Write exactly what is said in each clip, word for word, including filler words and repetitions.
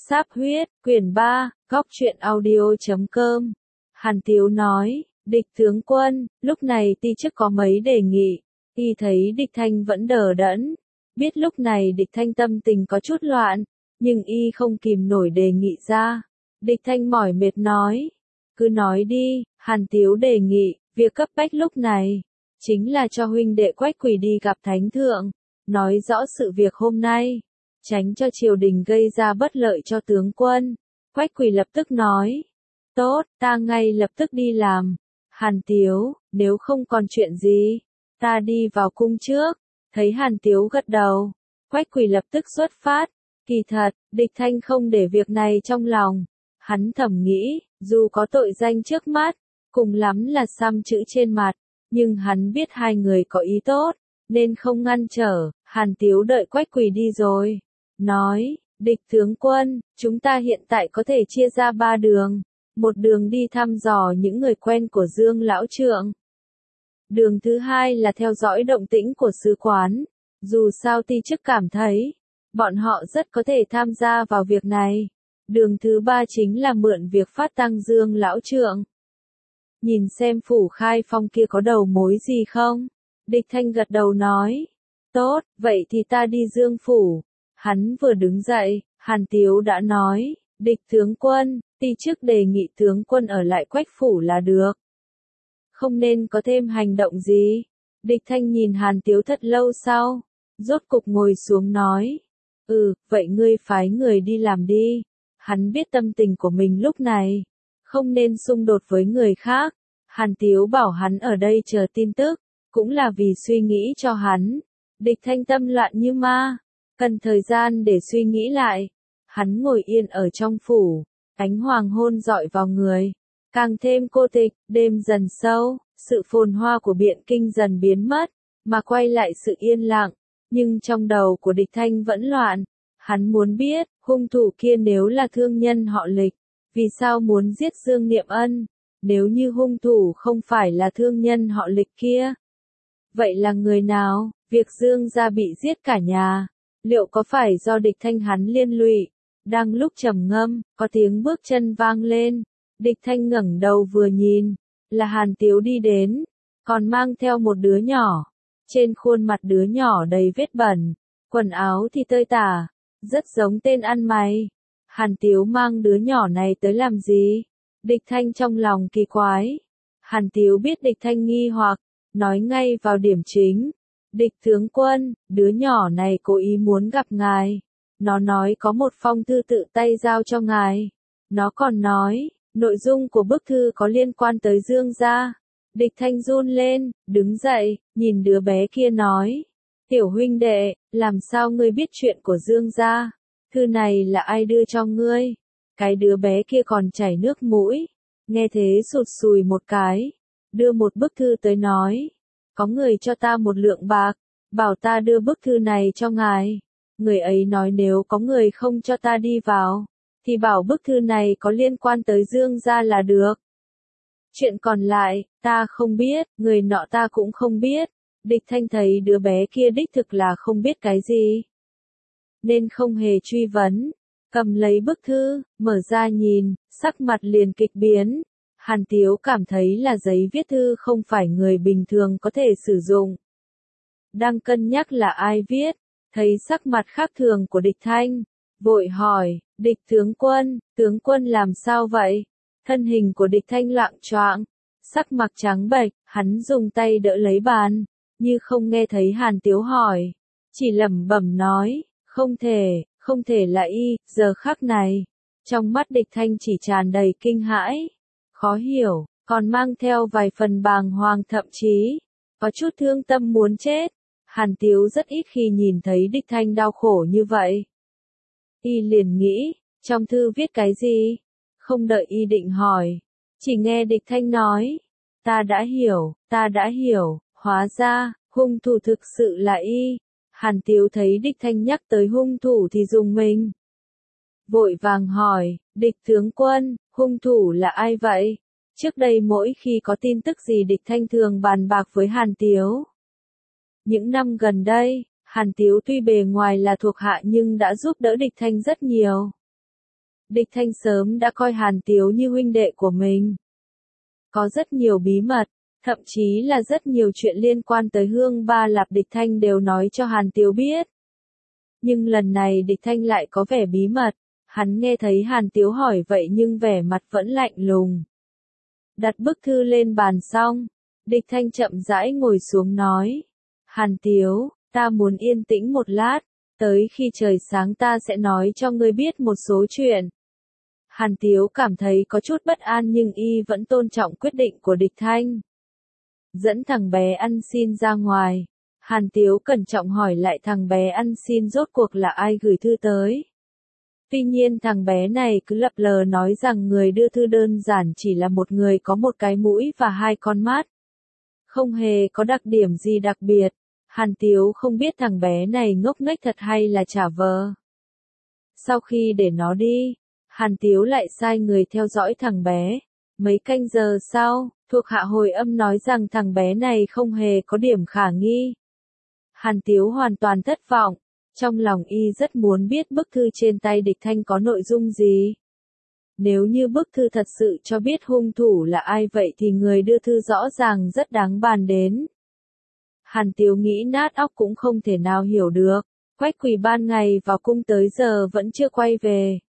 Sáp huyết, quyển ba, góc truyện audio chấm com. Hàn Tiếu nói, địch tướng quân, lúc này ti chức có mấy đề nghị, y thấy địch thanh vẫn đờ đẫn. Biết lúc này địch thanh tâm tình có chút loạn, nhưng y không kìm nổi đề nghị ra. Địch thanh mỏi mệt nói, cứ nói đi. Hàn Tiếu đề nghị, việc cấp bách lúc này, chính là cho huynh đệ Quách Quỳ đi gặp thánh thượng, nói rõ sự việc hôm nay, tránh cho triều đình gây ra bất lợi cho tướng quân. Quách Quỳ lập tức nói, tốt, ta ngay lập tức đi làm. Hàn Tiếu, nếu không còn chuyện gì, ta đi vào cung trước. Thấy Hàn Tiếu gật đầu, Quách Quỳ lập tức xuất phát. Kỳ thật, địch thanh không để việc này trong lòng. Hắn thầm nghĩ, dù có tội danh trước mắt, cùng lắm là xăm chữ trên mặt, nhưng hắn biết hai người có ý tốt, nên không ngăn trở. Hàn Tiếu đợi Quách Quỳ đi rồi, nói, địch tướng quân, chúng ta hiện tại có thể chia ra ba đường. Một đường đi thăm dò những người quen của Dương Lão Trượng. Đường thứ hai là theo dõi động tĩnh của sứ quán. Dù sao ti chức cảm thấy, bọn họ rất có thể tham gia vào việc này. Đường thứ ba chính là mượn việc phát tăng Dương Lão Trượng. Nhìn xem phủ Khai Phong kia có đầu mối gì không? Địch thanh gật đầu nói, tốt, vậy thì ta đi Dương phủ. Hắn vừa đứng dậy, Hàn Tiếu đã nói, địch tướng quân, ti chức đề nghị tướng quân ở lại Quách phủ là được. Không nên có thêm hành động gì. Địch thanh nhìn Hàn Tiếu thật lâu sau, rốt cục ngồi xuống nói, ừ, vậy ngươi phái người đi làm đi. Hắn biết tâm tình của mình lúc này, không nên xung đột với người khác. Hàn Tiếu bảo hắn ở đây chờ tin tức, cũng là vì suy nghĩ cho hắn. Địch thanh tâm loạn như ma, cần thời gian để suy nghĩ lại. Hắn ngồi yên ở trong phủ, ánh hoàng hôn dọi vào người, càng thêm cô tịch. Đêm dần sâu, sự phồn hoa của Biện Kinh dần biến mất, mà quay lại sự yên lặng. Nhưng trong đầu của địch thanh vẫn loạn. Hắn muốn biết, hung thủ kia nếu là thương nhân họ Lịch, vì sao muốn giết Dương Niệm Ân? Nếu như hung thủ không phải là thương nhân họ Lịch kia, vậy là người nào? Việc Dương gia bị giết cả nhà, liệu có phải do địch thanh hắn liên lụy? Đang lúc trầm ngâm, có tiếng bước chân vang lên. Địch thanh ngẩng đầu vừa nhìn, là Hàn Tiếu đi đến, còn mang theo một đứa nhỏ. Trên khuôn mặt đứa nhỏ đầy vết bẩn, quần áo thì tơi tả, rất giống tên ăn mày. Hàn Tiếu mang đứa nhỏ này tới làm gì? Địch thanh trong lòng kỳ quái. Hàn Tiếu biết địch thanh nghi hoặc, nói ngay vào điểm chính. Địch tướng quân, đứa nhỏ này cố ý muốn gặp ngài. Nó nói có một phong thư tự tay giao cho ngài. Nó còn nói, nội dung của bức thư có liên quan tới Dương gia. Địch thanh run lên, đứng dậy, nhìn đứa bé kia nói, tiểu huynh đệ, làm sao ngươi biết chuyện của Dương gia? Thư này là ai đưa cho ngươi? Cái đứa bé kia còn chảy nước mũi, nghe thế sụt sùi một cái, đưa một bức thư tới nói, có người cho ta một lượng bạc, bảo ta đưa bức thư này cho ngài. Người ấy nói nếu có người không cho ta đi vào, thì bảo bức thư này có liên quan tới Dương gia là được. Chuyện còn lại, ta không biết, người nọ ta cũng không biết. Địch thanh thấy đứa bé kia đích thực là không biết cái gì, nên không hề truy vấn. Cầm lấy bức thư, mở ra nhìn, sắc mặt liền kịch biến. Hàn Tiếu cảm thấy là giấy viết thư không phải người bình thường có thể sử dụng. Đang cân nhắc là ai viết, thấy sắc mặt khác thường của địch thanh, vội hỏi, địch tướng quân, tướng quân làm sao vậy? Thân hình của địch thanh loạng choạng, sắc mặt trắng bệch, hắn dùng tay đỡ lấy bàn, như không nghe thấy Hàn Tiếu hỏi, chỉ lẩm bẩm nói, không thể, không thể là y. Giờ khắc này, trong mắt địch thanh chỉ tràn đầy kinh hãi, khó hiểu, còn mang theo vài phần bàng hoàng, thậm chí có chút thương tâm muốn chết. Hàn Tiếu rất ít khi nhìn thấy địch thanh đau khổ như vậy. Y liền nghĩ, trong thư viết cái gì? Không đợi y định hỏi, chỉ nghe địch thanh nói, ta đã hiểu, ta đã hiểu, hóa ra, hung thủ thực sự là y. Hàn Tiếu thấy địch thanh nhắc tới hung thủ thì dùng mình. Vội vàng hỏi, địch tướng quân, hung thủ là ai vậy? Trước đây mỗi khi có tin tức gì địch thanh thường bàn bạc với Hàn Tiếu. Những năm gần đây, Hàn Tiếu tuy bề ngoài là thuộc hạ nhưng đã giúp đỡ địch thanh rất nhiều. Địch Thanh sớm đã coi Hàn Tiếu như huynh đệ của mình. Có rất nhiều bí mật, thậm chí là rất nhiều chuyện liên quan tới Hương Ba Lạp Địch Thanh đều nói cho Hàn Tiếu biết. Nhưng lần này Địch Thanh lại có vẻ bí mật, hắn nghe thấy Hàn Tiếu hỏi vậy nhưng vẻ mặt vẫn lạnh lùng. Đặt bức thư lên bàn xong, Địch Thanh chậm rãi ngồi xuống nói. Hàn Tiếu, ta muốn yên tĩnh một lát, tới khi trời sáng ta sẽ nói cho ngươi biết một số chuyện. Hàn Tiếu cảm thấy có chút bất an nhưng y vẫn tôn trọng quyết định của Địch Thanh. Dẫn thằng bé ăn xin ra ngoài, Hàn Tiếu cẩn trọng hỏi lại thằng bé ăn xin rốt cuộc là ai gửi thư tới. Tuy nhiên thằng bé này cứ lập lờ nói rằng người đưa thư đơn giản chỉ là một người có một cái mũi và hai con mắt. Không hề có đặc điểm gì đặc biệt, Hàn Tiếu không biết thằng bé này ngốc nghếch thật hay là trả vờ. Sau khi để nó đi, Hàn Tiếu lại sai người theo dõi thằng bé. Mấy canh giờ sau, thuộc hạ hồi âm nói rằng thằng bé này không hề có điểm khả nghi. Hàn Tiếu hoàn toàn thất vọng, trong lòng y rất muốn biết bức thư trên tay Địch Thanh có nội dung gì. Nếu như bức thư thật sự cho biết hung thủ là ai vậy thì người đưa thư rõ ràng rất đáng bàn đến. Hàn Tiếu nghĩ nát óc cũng không thể nào hiểu được, Quách Quỳ ban ngày vào cung tới giờ vẫn chưa quay về.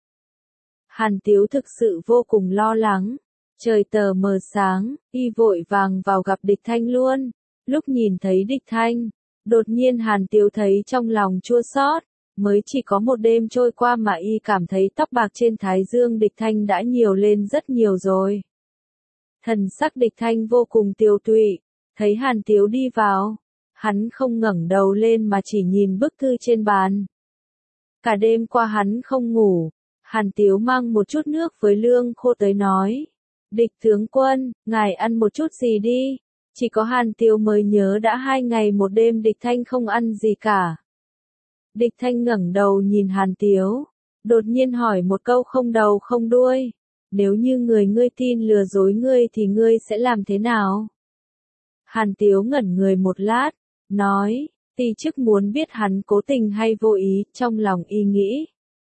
Hàn Tiếu thực sự vô cùng lo lắng. Trời tờ mờ sáng, y vội vàng vào gặp Địch Thanh luôn. Lúc nhìn thấy Địch Thanh, đột nhiên Hàn Tiếu thấy trong lòng chua xót. Mới chỉ có một đêm trôi qua mà y cảm thấy tóc bạc trên thái dương Địch Thanh đã nhiều lên rất nhiều rồi. Thần sắc Địch Thanh vô cùng tiêu tụy, thấy Hàn Tiếu đi vào, hắn không ngẩng đầu lên mà chỉ nhìn bức thư trên bàn. Cả đêm qua hắn không ngủ, Hàn Tiếu mang một chút nước với lương khô tới nói. Địch tướng quân, ngài ăn một chút gì đi. Chỉ có Hàn Tiếu mới nhớ đã hai ngày một đêm Địch Thanh không ăn gì cả. Địch Thanh ngẩng đầu nhìn Hàn Tiếu, đột nhiên hỏi một câu không đầu không đuôi. Nếu như người ngươi tin lừa dối ngươi thì ngươi sẽ làm thế nào? Hàn Tiếu ngẩn người một lát, nói, ti chức muốn biết hắn cố tình hay vô ý, trong lòng y nghĩ.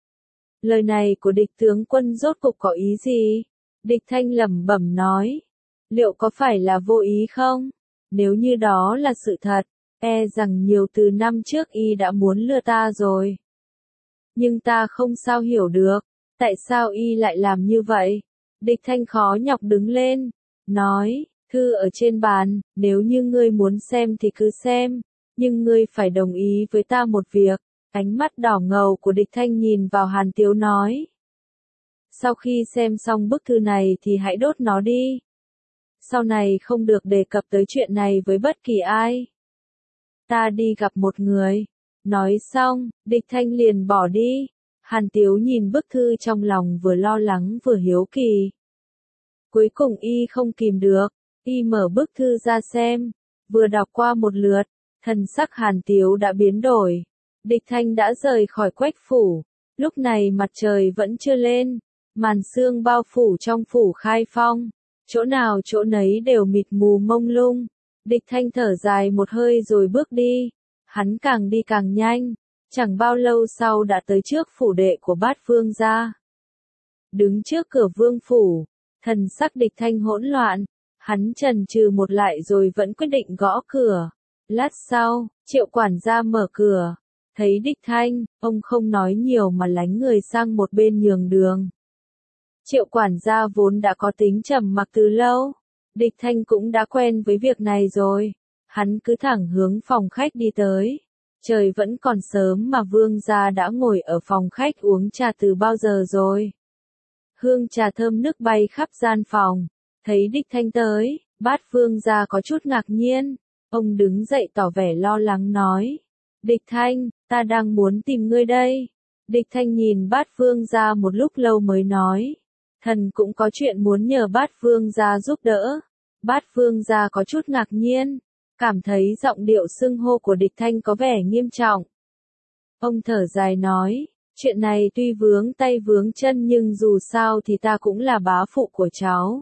Lời này của địch tướng quân rốt cục có ý gì? Địch Thanh lẩm bẩm nói, liệu có phải là vô ý không? Nếu như đó là sự thật, e rằng nhiều từ năm trước y đã muốn lừa ta rồi. Nhưng ta không sao hiểu được, tại sao y lại làm như vậy? Địch Thanh khó nhọc đứng lên, nói, thư ở trên bàn, nếu như ngươi muốn xem thì cứ xem, nhưng ngươi phải đồng ý với ta một việc. Ánh mắt đỏ ngầu của Địch Thanh nhìn vào Hàn Tiếu nói. Sau khi xem xong bức thư này thì hãy đốt nó đi. Sau này không được đề cập tới chuyện này với bất kỳ ai. Ta đi gặp một người. Nói xong, Địch Thanh liền bỏ đi. Hàn Tiếu nhìn bức thư trong lòng vừa lo lắng vừa hiếu kỳ. Cuối cùng y không kìm được, y mở bức thư ra xem, vừa đọc qua một lượt, thần sắc Hàn Tiếu đã biến đổi. Địch Thanh đã rời khỏi Quách phủ, lúc này mặt trời vẫn chưa lên, màn sương bao phủ trong phủ Khai Phong, chỗ nào chỗ nấy đều mịt mù mông lung. Địch Thanh thở dài một hơi rồi bước đi, hắn càng đi càng nhanh, chẳng bao lâu sau đã tới trước phủ đệ của Bát Vương gia. Đứng trước cửa vương phủ, thần sắc Địch Thanh hỗn loạn, hắn chần chừ một lại rồi vẫn quyết định gõ cửa. Lát sau, Triệu quản gia mở cửa. Thấy Địch Thanh, ông không nói nhiều mà lánh người sang một bên nhường đường. Triệu quản gia vốn đã có tính trầm mặc từ lâu. Địch Thanh cũng đã quen với việc này rồi. Hắn cứ thẳng hướng phòng khách đi tới. Trời vẫn còn sớm mà vương gia đã ngồi ở phòng khách uống trà từ bao giờ rồi. Hương trà thơm nức bay khắp gian phòng. Thấy Địch Thanh tới, Bát vương gia có chút ngạc nhiên. Ông đứng dậy tỏ vẻ lo lắng nói. Địch Thanh, ta đang muốn tìm ngươi đây. Địch Thanh nhìn Bát Vương gia một lúc lâu mới nói. Thần cũng có chuyện muốn nhờ Bát Vương gia giúp đỡ. Bát Vương gia có chút ngạc nhiên, cảm thấy giọng điệu xưng hô của Địch Thanh có vẻ nghiêm trọng. Ông thở dài nói, chuyện này tuy vướng tay vướng chân nhưng dù sao thì ta cũng là bá phụ của cháu.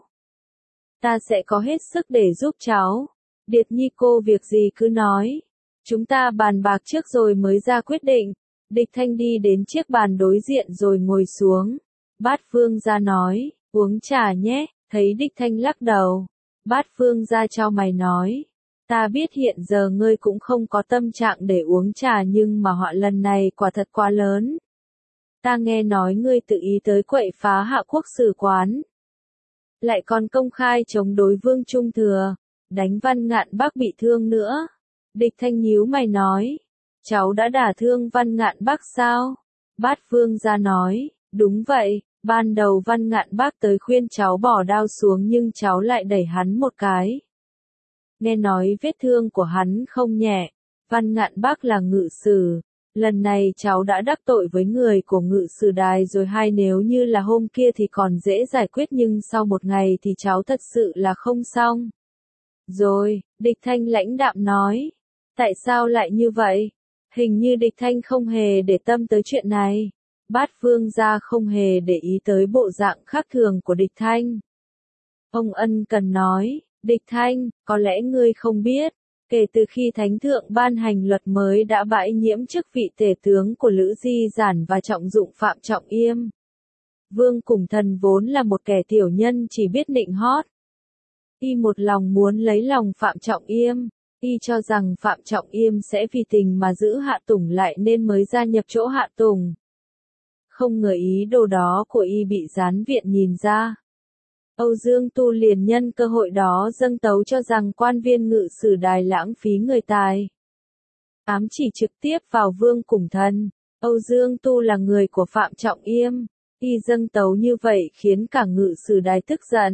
Ta sẽ có hết sức để giúp cháu. Điệt nhi cô việc gì cứ nói. Chúng ta bàn bạc trước rồi mới ra quyết định. Địch Thanh đi đến chiếc bàn đối diện rồi ngồi xuống. Bát Vương gia nói, uống trà nhé, thấy Địch Thanh lắc đầu. Bát Vương gia chau mày nói, ta biết hiện giờ ngươi cũng không có tâm trạng để uống trà nhưng mà họa lần này quả thật quá lớn. Ta nghe nói ngươi tự ý tới quậy phá Hạ Quốc sử quán. Lại còn công khai chống đối Vương Trung Thừa, đánh Văn Ngạn Bắc bị thương nữa. Địch Thanh nhíu mày nói, cháu đã đả thương Văn Ngạn Bắc sao? Bát Vương gia nói, đúng vậy, ban đầu Văn Ngạn Bắc tới khuyên cháu bỏ đao xuống nhưng cháu lại đẩy hắn một cái. Nghe nói vết thương của hắn không nhẹ, Văn Ngạn Bắc là ngự sử. Lần này cháu đã đắc tội với người của ngự sử đài rồi, hay nếu như là hôm kia thì còn dễ giải quyết nhưng sau một ngày thì cháu thật sự là không xong. Rồi, Địch Thanh lãnh đạm nói, tại sao lại như vậy? Hình như Địch Thanh không hề để tâm tới chuyện này. Bát Vương gia không hề để ý tới bộ dạng khác thường của Địch Thanh. Ông ân cần nói, Địch Thanh, có lẽ ngươi không biết. Kể từ khi Thánh Thượng ban hành luật mới đã bãi nhiễm chức vị tể tướng của Lữ Di Giản và trọng dụng Phạm Trọng Yêm. Vương Củng Thần vốn là một kẻ tiểu nhân chỉ biết nịnh hót. Y một lòng muốn lấy lòng Phạm Trọng Yêm, y cho rằng Phạm Trọng Yêm sẽ vì tình mà giữ Hạ Tùng lại nên mới gia nhập chỗ Hạ Tùng. Không ngờ ý đồ đó của y bị gián viện nhìn ra. Âu Dương Tu liền nhân cơ hội đó dâng tấu cho rằng quan viên ngự sử đài lãng phí người tài. Ám chỉ trực tiếp vào Vương Củng Thần. Âu Dương Tu là người của Phạm Trọng Yêm. Y dâng tấu như vậy khiến cả ngự sử đài tức giận.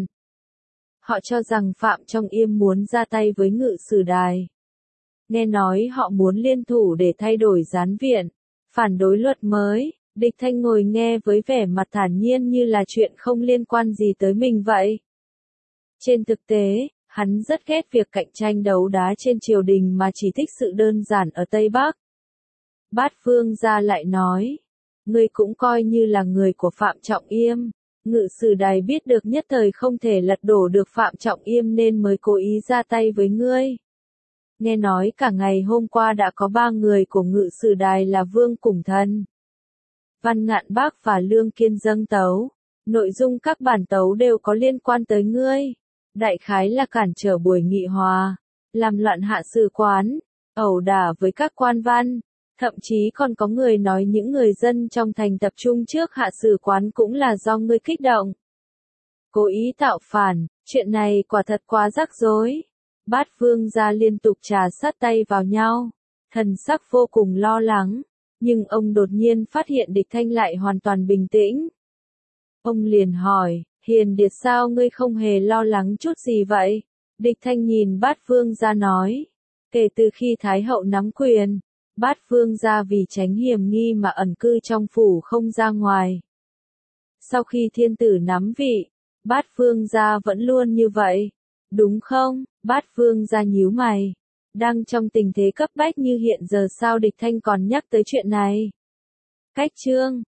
Họ cho rằng Phạm Trọng Yêm muốn ra tay với ngự sử đài. Nghe nói họ muốn liên thủ để thay đổi gián viện, phản đối luật mới. Địch Thanh ngồi nghe với vẻ mặt thản nhiên như là chuyện không liên quan gì tới mình vậy. Trên thực tế, hắn rất ghét việc cạnh tranh đấu đá trên triều đình mà chỉ thích sự đơn giản ở Tây Bắc. Bát Vương gia lại nói, ngươi cũng coi như là người của Phạm Trọng Yêm. Ngự sử đài biết được nhất thời không thể lật đổ được Phạm Trọng Yêm nên mới cố ý ra tay với ngươi. Nghe nói cả ngày hôm qua đã có ba người của ngự sử đài là Vương Củng Thần, Văn Ngạn Bắc và Lương Kiên dâng tấu. Nội dung các bản tấu đều có liên quan tới ngươi. Đại khái là cản trở buổi nghị hòa, làm loạn hạ sử quán, ẩu đả với các quan văn. Thậm chí còn có người nói những người dân trong thành tập trung trước hạ sử quán cũng là do ngươi kích động. Cố ý tạo phản, chuyện này quả thật quá rắc rối. Bát Vương gia liên tục trà sát tay vào nhau, thần sắc vô cùng lo lắng. Nhưng ông đột nhiên phát hiện Địch Thanh lại hoàn toàn bình tĩnh. Ông liền hỏi, Hiền Điệt sao ngươi không hề lo lắng chút gì vậy? Địch Thanh nhìn Bát Vương gia nói, kể từ khi Thái hậu nắm quyền, Bát Vương gia vì tránh hiểm nghi mà ẩn cư trong phủ không ra ngoài. Sau khi thiên tử nắm vị, Bát Vương gia vẫn luôn như vậy, đúng không? Bát Vương gia nhíu mày. Đang trong tình thế cấp bách như hiện giờ sao Địch Thanh còn nhắc tới chuyện này? Cách chương